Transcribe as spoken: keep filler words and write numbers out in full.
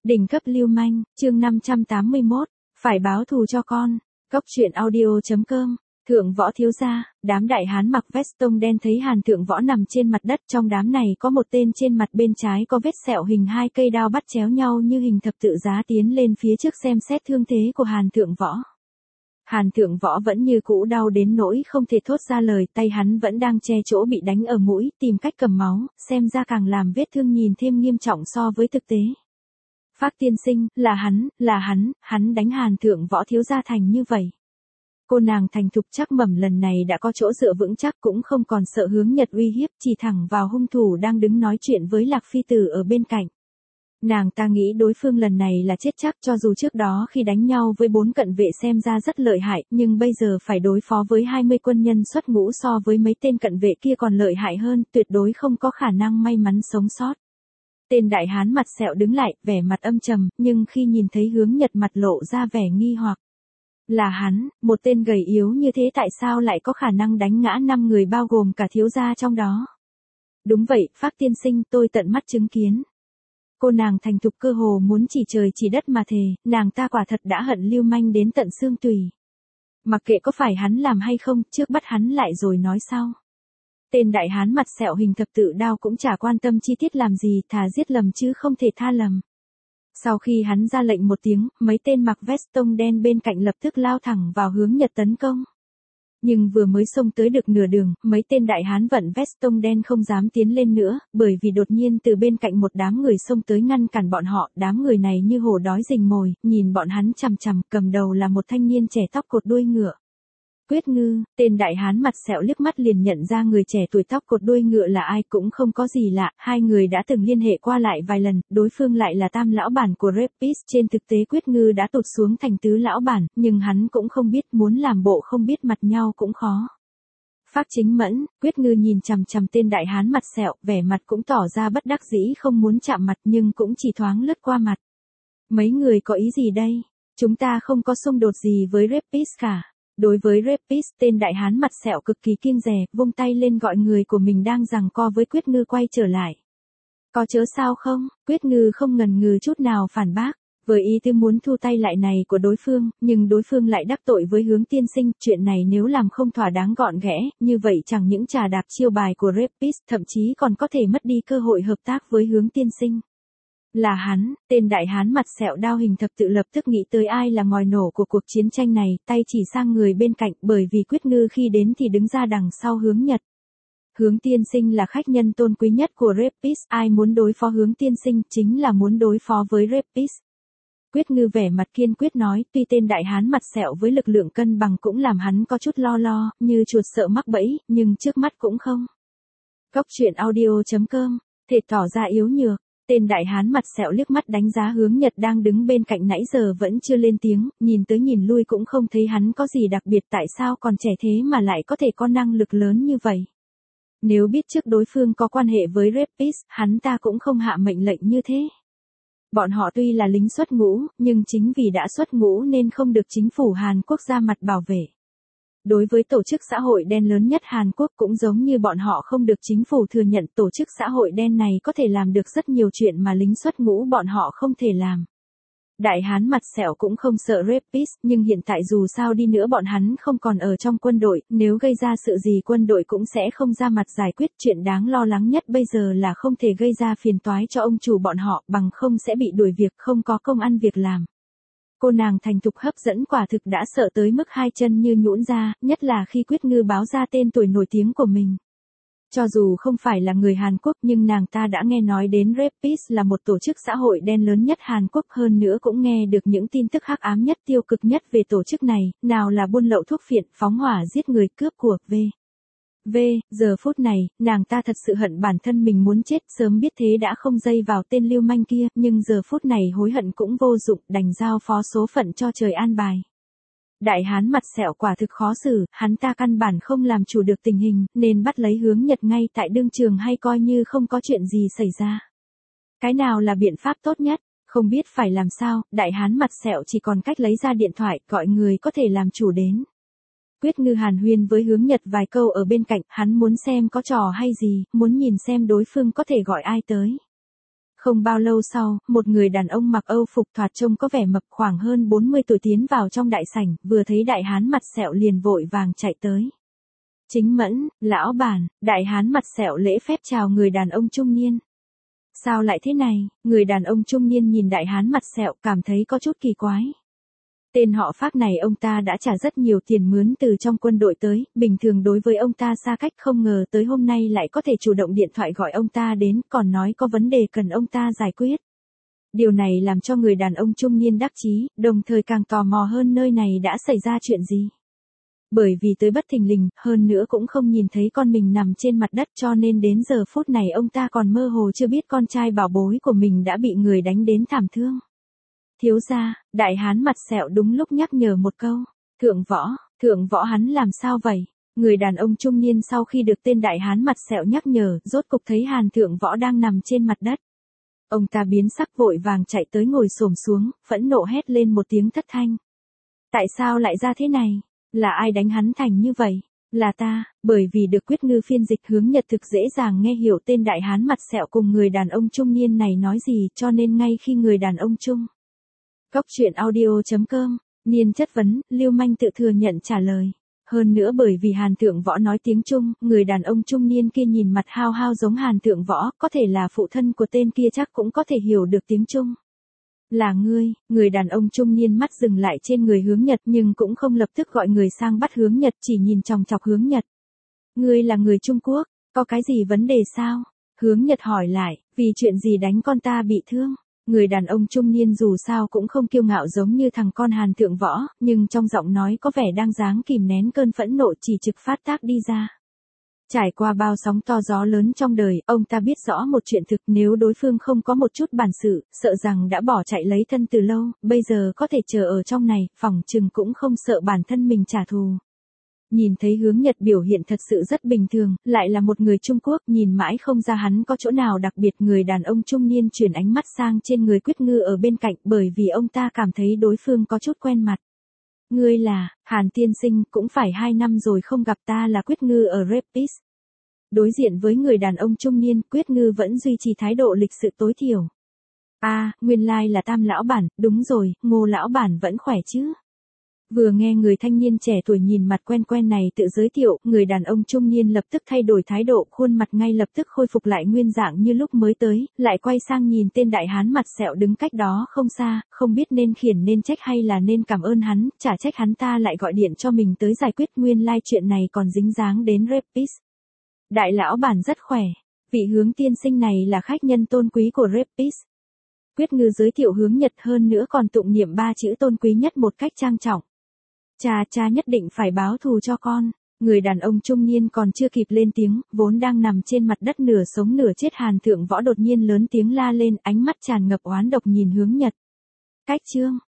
Đỉnh cấp lưu manh, chương năm trăm tám mươi mốt, phải báo thù cho con. Cốc truyện audio.com. Thượng võ thiếu gia, đám đại hán mặc vest tông đen thấy Hàn Thượng Võ nằm trên mặt đất, trong đám này có một tên trên mặt bên trái có vết sẹo hình hai cây đao bắt chéo nhau như hình thập tự giá tiến lên phía trước xem xét thương thế của Hàn Thượng Võ. Hàn Thượng Võ vẫn như cũ đau đến nỗi không thể thốt ra lời, tay hắn vẫn đang che chỗ bị đánh ở mũi, tìm cách cầm máu, xem ra càng làm vết thương nhìn thêm nghiêm trọng so với thực tế. Phác tiên sinh, là hắn, là hắn, hắn đánh Hàn Thượng Võ thiếu gia thành như vậy. Cô nàng thành thục chắc mẩm lần này đã có chỗ dựa vững chắc, cũng không còn sợ Hướng Nhật uy hiếp, chỉ thẳng vào hung thủ đang đứng nói chuyện với Lạc Phi Tử ở bên cạnh. Nàng ta nghĩ đối phương lần này là chết chắc, cho dù trước đó khi đánh nhau với bốn cận vệ xem ra rất lợi hại, nhưng bây giờ phải đối phó với hai mươi quân nhân xuất ngũ so với mấy tên cận vệ kia còn lợi hại hơn, tuyệt đối không có khả năng may mắn sống sót. Tên đại hán mặt sẹo đứng lại, vẻ mặt âm trầm, nhưng khi nhìn thấy Hướng Nhật mặt lộ ra vẻ nghi hoặc. Là hắn, một tên gầy yếu như thế tại sao lại có khả năng đánh ngã năm người bao gồm cả thiếu gia trong đó? Đúng vậy, Phác tiên sinh, tôi tận mắt chứng kiến. Cô nàng thành thục cơ hồ muốn chỉ trời chỉ đất mà thề, nàng ta quả thật đã hận lưu manh đến tận xương tủy. Mặc kệ có phải hắn làm hay không, trước bắt hắn lại rồi nói sau. Tên đại hán mặt sẹo hình thập tự đao cũng chả quan tâm chi tiết làm gì, thà giết lầm chứ không thể tha lầm. Sau khi hắn ra lệnh một tiếng, mấy tên mặc vest tông đen bên cạnh lập tức lao thẳng vào Hướng Nhật tấn công. Nhưng vừa mới xông tới được nửa đường, mấy tên đại hán vận vest tông đen không dám tiến lên nữa, bởi vì đột nhiên từ bên cạnh một đám người xông tới ngăn cản bọn họ, đám người này như hổ đói rình mồi, nhìn bọn hắn chằm chằm, cầm đầu là một thanh niên trẻ tóc cột đuôi ngựa. Quyết Ngư, tên đại hán mặt sẹo liếc mắt liền nhận ra người trẻ tuổi tóc cột đuôi ngựa là ai, cũng không có gì lạ, hai người đã từng liên hệ qua lại vài lần, đối phương lại là tam lão bản của Rapis, trên thực tế Quyết Ngư đã tụt xuống thành tứ lão bản, nhưng hắn cũng không biết, muốn làm bộ không biết mặt nhau cũng khó. Phác Chính Mẫn, Quyết Ngư nhìn chằm chằm tên đại hán mặt sẹo, vẻ mặt cũng tỏ ra bất đắc dĩ không muốn chạm mặt nhưng cũng chỉ thoáng lướt qua mặt. Mấy người có ý gì đây? Chúng ta không có xung đột gì với Rapis cả. Đối với Rapis, tên đại hán mặt sẹo cực kỳ kiêng dè, vung tay lên gọi người của mình đang giằng co với Quyết Ngư quay trở lại. Có chớ sao không? Quyết Ngư không ngần ngừ chút nào phản bác, với ý tư muốn thu tay lại này của đối phương, nhưng đối phương lại đắc tội với Hướng tiên sinh, chuyện này nếu làm không thỏa đáng gọn ghẽ, như vậy chẳng những trà đạp chiêu bài của Rapis, thậm chí còn có thể mất đi cơ hội hợp tác với Hướng tiên sinh. Là hắn, tên đại hán mặt sẹo đao hình thập tự lập tức nghĩ tới ai là ngòi nổ của cuộc chiến tranh này, tay chỉ sang người bên cạnh, bởi vì Quyết Ngư khi đến thì đứng ra đằng sau Hướng Nhật. Hướng tiên sinh là khách nhân tôn quý nhất của Rapis, ai muốn đối phó Hướng tiên sinh chính là muốn đối phó với Rapis. Quyết Ngư vẻ mặt kiên quyết nói, tuy tên đại hán mặt sẹo với lực lượng cân bằng cũng làm hắn có chút lo lo, như chuột sợ mắc bẫy, nhưng trước mắt cũng không. Cốc truyện audio.com, thể tỏ ra yếu nhược. Tên đại hán mặt sẹo liếc mắt đánh giá Hướng Nhật đang đứng bên cạnh nãy giờ vẫn chưa lên tiếng, nhìn tới nhìn lui cũng không thấy hắn có gì đặc biệt, tại sao còn trẻ thế mà lại có thể có năng lực lớn như vậy. Nếu biết trước đối phương có quan hệ với Rapis, hắn ta cũng không hạ mệnh lệnh như thế. Bọn họ tuy là lính xuất ngũ, nhưng chính vì đã xuất ngũ nên không được chính phủ Hàn Quốc ra mặt bảo vệ. Đối với tổ chức xã hội đen lớn nhất Hàn Quốc cũng giống như bọn họ không được chính phủ thừa nhận, tổ chức xã hội đen này có thể làm được rất nhiều chuyện mà lính xuất ngũ bọn họ không thể làm. Đại hán mặt sẹo cũng không sợ Rapis, nhưng hiện tại dù sao đi nữa bọn hắn không còn ở trong quân đội, nếu gây ra sự gì quân đội cũng sẽ không ra mặt giải quyết, chuyện đáng lo lắng nhất bây giờ là không thể gây ra phiền toái cho ông chủ bọn họ, bằng không sẽ bị đuổi việc, không có công ăn việc làm. Cô nàng thành thục hấp dẫn quả thực đã sợ tới mức hai chân như nhũn ra, nhất là khi Quyết Ngư báo ra tên tuổi nổi tiếng của mình. Cho dù không phải là người Hàn Quốc nhưng nàng ta đã nghe nói đến Rapis là một tổ chức xã hội đen lớn nhất Hàn Quốc, hơn nữa cũng nghe được những tin tức hắc ám nhất tiêu cực nhất về tổ chức này, nào là buôn lậu thuốc phiện, phóng hỏa giết người, cướp của, v. V, giờ phút này, nàng ta thật sự hận bản thân mình muốn chết, sớm biết thế đã không dây vào tên lưu manh kia, nhưng giờ phút này hối hận cũng vô dụng, đành giao phó số phận cho trời an bài. Đại hán mặt sẹo quả thực khó xử, hắn ta căn bản không làm chủ được tình hình, nên bắt lấy Hướng Nhật ngay tại đương trường hay coi như không có chuyện gì xảy ra. Cái nào là biện pháp tốt nhất? Không biết phải làm sao, đại hán mặt sẹo chỉ còn cách lấy ra điện thoại, gọi người có thể làm chủ đến. Quyết Ngư hàn huyên với Hướng Nhật vài câu ở bên cạnh, hắn muốn xem có trò hay gì, muốn nhìn xem đối phương có thể gọi ai tới. Không bao lâu sau, một người đàn ông mặc âu phục thoạt trông có vẻ mập khoảng hơn bốn mươi tuổi tiến vào trong đại sảnh, vừa thấy đại hán mặt sẹo liền vội vàng chạy tới. Chính Mẫn, lão bản, đại hán mặt sẹo lễ phép chào người đàn ông trung niên. Sao lại thế này? Người đàn ông trung niên nhìn đại hán mặt sẹo cảm thấy có chút kỳ quái. Tên họ Phác này ông ta đã trả rất nhiều tiền mướn từ trong quân đội tới, bình thường đối với ông ta xa cách, không ngờ tới hôm nay lại có thể chủ động điện thoại gọi ông ta đến, còn nói có vấn đề cần ông ta giải quyết. Điều này làm cho người đàn ông trung niên đắc chí, đồng thời càng tò mò hơn nơi này đã xảy ra chuyện gì. Bởi vì tới bất thình lình, hơn nữa cũng không nhìn thấy con mình nằm trên mặt đất, cho nên đến giờ phút này ông ta còn mơ hồ chưa biết con trai bảo bối của mình đã bị người đánh đến thảm thương. Thiếu gia, đại hán mặt sẹo đúng lúc nhắc nhở một câu. Thượng võ, thượng võ hắn làm sao vậy? Người đàn ông trung niên sau khi được tên đại hán mặt sẹo nhắc nhở, rốt cục thấy Hàn thượng võ đang nằm trên mặt đất. Ông ta biến sắc vội vàng chạy tới ngồi xổm xuống, phẫn nộ hét lên một tiếng thất thanh. Tại sao lại ra thế này? Là ai đánh hắn thành như vậy? Là ta, bởi vì được Quyết Ngư phiên dịch hướng Nhật thực dễ dàng nghe hiểu tên đại hán mặt sẹo cùng người đàn ông trung niên này nói gì, cho nên ngay khi người đàn ông trung Cốc truyện audio chấm com, niên chất vấn, Lưu Manh tự thừa nhận trả lời. Hơn nữa bởi vì Hàn Thượng Võ nói tiếng Trung, người đàn ông trung niên kia nhìn mặt hao hao giống Hàn Thượng Võ, có thể là phụ thân của tên kia chắc cũng có thể hiểu được tiếng Trung. Là ngươi, người đàn ông trung niên mắt dừng lại trên người Hướng Nhật nhưng cũng không lập tức gọi người sang bắt Hướng Nhật, chỉ nhìn chòng chọc Hướng Nhật. Ngươi là người Trung Quốc, có cái gì vấn đề sao? Hướng Nhật hỏi lại, vì chuyện gì đánh con ta bị thương? Người đàn ông trung niên dù sao cũng không kiêu ngạo giống như thằng con Hàn Thượng Võ, nhưng trong giọng nói có vẻ đang dáng kìm nén cơn phẫn nộ chỉ trực phát tác đi ra. Trải qua bao sóng to gió lớn trong đời, ông ta biết rõ một chuyện thực, nếu đối phương không có một chút bản sự, sợ rằng đã bỏ chạy lấy thân từ lâu, bây giờ có thể chờ ở trong này, phỏng chừng cũng không sợ bản thân mình trả thù. Nhìn thấy Hướng Nhật biểu hiện thật sự rất bình thường, lại là một người Trung Quốc, nhìn mãi không ra hắn có chỗ nào đặc biệt. Người đàn ông trung niên chuyển ánh mắt sang trên người Quyết Ngư ở bên cạnh, bởi vì ông ta cảm thấy đối phương có chút quen mặt. Ngươi là, Hàn tiên sinh, cũng phải hai năm rồi không gặp, ta là Quyết Ngư ở Rapis. Đối diện với người đàn ông trung niên, Quyết Ngư vẫn duy trì thái độ lịch sự tối thiểu. A, à, nguyên lai là Tam lão bản, đúng rồi, Ngô lão bản vẫn khỏe chứ? Vừa nghe người thanh niên trẻ tuổi nhìn mặt quen quen này tự giới thiệu, người đàn ông trung niên lập tức thay đổi thái độ, khuôn mặt ngay lập tức khôi phục lại nguyên dạng như lúc mới tới, lại quay sang nhìn tên đại hán mặt sẹo đứng cách đó không xa, không biết nên khiển nên trách hay là nên cảm ơn hắn, chả trách hắn ta lại gọi điện cho mình tới giải quyết, nguyên lai chuyện này còn dính dáng đến Rapis. Đại lão bản rất khỏe, vị Hướng tiên sinh này là khách nhân tôn quý của Rapis. Quyết Ngư giới thiệu Hướng Nhật, hơn nữa còn tụng niệm ba chữ tôn quý nhất một cách trang trọng. Cha cha nhất định phải báo thù cho con. Người đàn ông trung niên còn chưa kịp lên tiếng, vốn đang nằm trên mặt đất nửa sống nửa chết Hàn Thượng Võ đột nhiên lớn tiếng la lên, ánh mắt tràn ngập oán độc nhìn Hướng Nhật. Cách chương